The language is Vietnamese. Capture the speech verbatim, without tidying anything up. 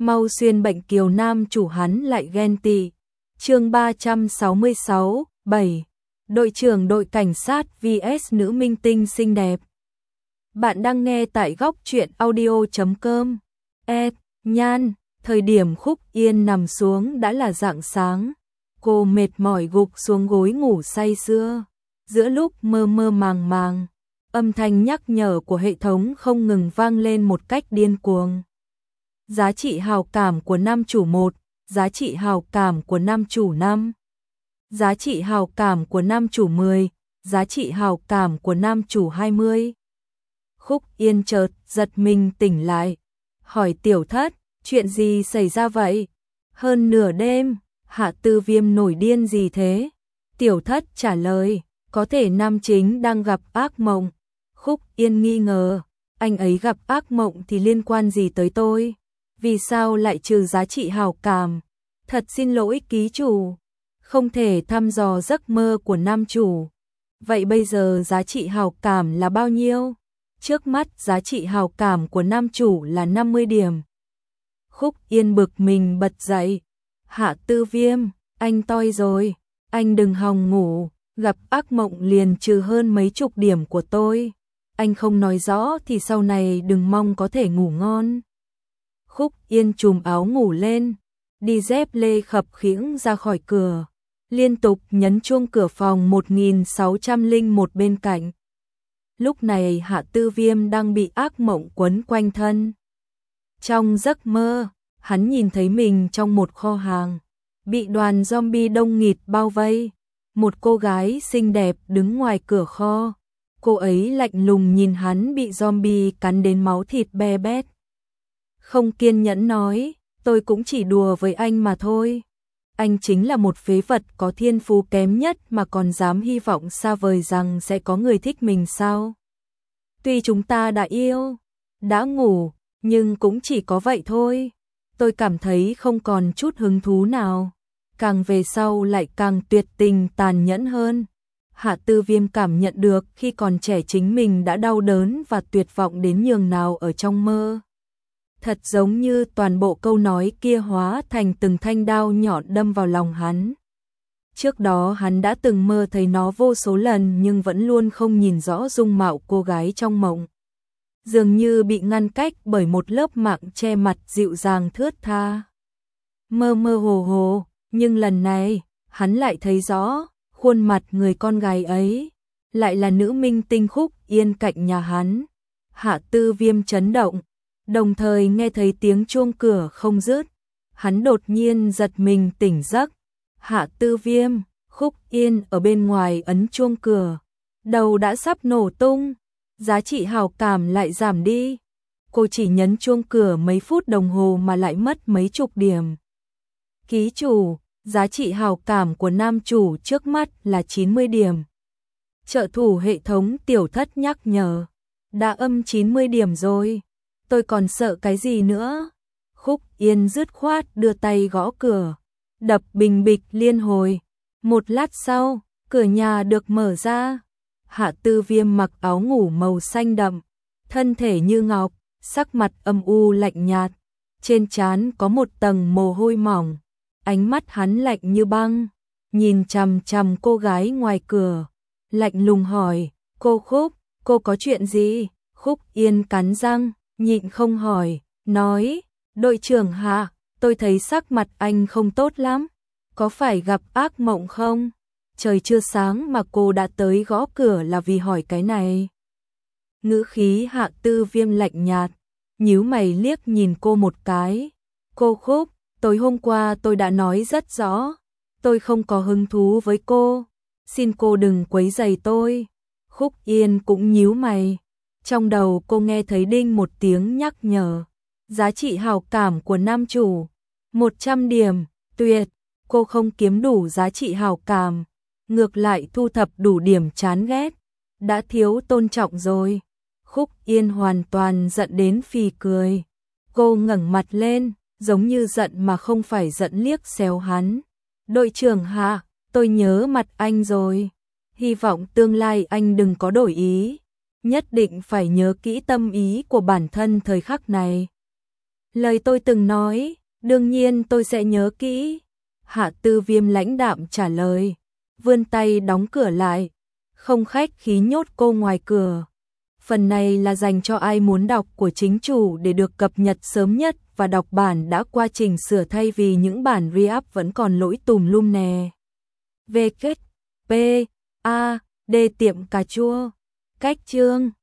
mau xuyên bệnh kiều nam chủ hắn lại ghen tị. Chương ba trăm sáu mươi sáu, bảy. Đội trưởng đội cảnh sát vs nữ minh tinh xinh đẹp. Bạn đang nghe tại góc truyện audio chấm com. Ed, Nhan, thời điểm Khúc Yên nằm xuống đã là rạng sáng. Cô mệt mỏi gục xuống gối ngủ say sưa. Giữa lúc mơ mơ màng màng, âm thanh nhắc nhở của hệ thống không ngừng vang lên một cách điên cuồng. Giá trị hào cảm của nam chủ một, giá trị hào cảm của nam chủ năm, giá trị hào cảm của nam chủ mười, giá trị hào cảm của nam chủ hai mươi. Khúc Yên chợt giật mình tỉnh lại, hỏi Tiểu Thất, chuyện gì xảy ra vậy? Hơn nửa đêm, Hạ Tư Viêm nổi điên gì thế? Tiểu Thất trả lời, có thể nam chính đang gặp ác mộng. Khúc Yên nghi ngờ, anh ấy gặp ác mộng thì liên quan gì tới tôi? Vì sao lại trừ giá trị hào cảm? Thật xin lỗi ký chủ, không thể thăm dò giấc mơ của nam chủ. Vậy bây giờ giá trị hào cảm là bao nhiêu? Trước mắt giá trị hào cảm của nam chủ là năm mươi điểm. Khúc Yên bực mình bật dậy. Hạ Tư Viêm, anh toi rồi, anh đừng hòng ngủ, gặp ác mộng liền trừ hơn mấy chục điểm của tôi. Anh không nói rõ thì sau này đừng mong có thể ngủ ngon. Khúc Yên trùm áo ngủ lên, đi dép lê khập khiễng ra khỏi cửa, liên tục nhấn chuông cửa phòng một nghìn sáu trăm lẻ một bên cạnh. Lúc này Hạ Tư Viêm đang bị ác mộng quấn quanh thân. Trong giấc mơ, hắn nhìn thấy mình trong một kho hàng, bị đoàn zombie đông nghịt bao vây. Một cô gái xinh đẹp đứng ngoài cửa kho. Cô ấy lạnh lùng nhìn hắn bị zombie cắn đến máu thịt be bét. Không kiên nhẫn nói, tôi cũng chỉ đùa với anh mà thôi. Anh chính là một phế vật có thiên phú kém nhất mà còn dám hy vọng xa vời rằng sẽ có người thích mình sao? Tuy chúng ta đã yêu, đã ngủ, nhưng cũng chỉ có vậy thôi. Tôi cảm thấy không còn chút hứng thú nào. Càng về sau lại càng tuyệt tình tàn nhẫn hơn. Hạ Tư Viêm cảm nhận được khi còn trẻ chính mình đã đau đớn và tuyệt vọng đến nhường nào ở trong mơ. Thật giống như toàn bộ câu nói kia hóa thành từng thanh đao nhọn đâm vào lòng hắn. Trước đó hắn đã từng mơ thấy nó vô số lần nhưng vẫn luôn không nhìn rõ dung mạo cô gái trong mộng. Dường như bị ngăn cách bởi một lớp mạng che mặt dịu dàng thướt tha. Mơ mơ hồ hồ, nhưng lần này, hắn lại thấy rõ, khuôn mặt người con gái ấy, lại là nữ minh tinh Khúc Yên cạnh nhà hắn. Hạ Tư Viêm chấn động, đồng thời nghe thấy tiếng chuông cửa không dứt. Hắn đột nhiên giật mình tỉnh giấc. Hạ Tư Viêm, Khúc Yên ở bên ngoài ấn chuông cửa. Đầu đã sắp nổ tung, giá trị hào cảm lại giảm đi. Cô chỉ nhấn chuông cửa mấy phút đồng hồ mà lại mất mấy chục điểm. Ký chủ, giá trị hào cảm của nam chủ trước mắt là chín mươi điểm. Trợ thủ hệ thống Tiểu Thất nhắc nhở. Đã âm chín mươi điểm rồi. Tôi còn sợ cái gì nữa? Khúc Yên dứt khoát đưa tay gõ cửa. Đập bình bịch liên hồi. Một lát sau, cửa nhà được mở ra. Hạ Tư Viêm mặc áo ngủ màu xanh đậm. Thân thể như ngọc, sắc mặt âm u lạnh nhạt. Trên trán có một tầng mồ hôi mỏng. Ánh mắt hắn lạnh như băng, nhìn chằm chằm cô gái ngoài cửa, lạnh lùng hỏi, cô Khúc, cô có chuyện gì? Khúc Yên cắn răng, nhịn không hỏi, nói, đội trưởng Hạ, tôi thấy sắc mặt anh không tốt lắm, có phải gặp ác mộng không? Trời chưa sáng mà cô đã tới gõ cửa là vì hỏi cái này. Ngữ khí Hạ Tư Viêm lạnh nhạt, nhíu mày liếc nhìn cô một cái, cô Khúc, tối hôm qua tôi đã nói rất rõ, tôi không có hứng thú với cô, xin cô đừng quấy rầy tôi. Khúc Yên cũng nhíu mày, trong đầu cô nghe thấy đinh một tiếng nhắc nhở, giá trị hào cảm của nam chủ, một trăm điểm, tuyệt, cô không kiếm đủ giá trị hào cảm, ngược lại thu thập đủ điểm chán ghét, đã thiếu tôn trọng rồi. Khúc Yên hoàn toàn giận đến phì cười, cô ngẩng mặt lên, giống như giận mà không phải giận liếc xéo hắn. Đội trưởng Hạ, tôi nhớ mặt anh rồi. Hy vọng tương lai anh đừng có đổi ý. Nhất định phải nhớ kỹ tâm ý của bản thân thời khắc này. Lời tôi từng nói, đương nhiên tôi sẽ nhớ kỹ. Hạ Tư Viêm lãnh đạm trả lời, vươn tay đóng cửa lại, không khách khí nhốt cô ngoài cửa. Phần này là dành cho ai muốn đọc của chính chủ để được cập nhật sớm nhất và đọc bản đã qua trình sửa thay vì những bản re-up vẫn còn lỗi tùm lum nè. V kết P A D tiệm cà chua. Cách chương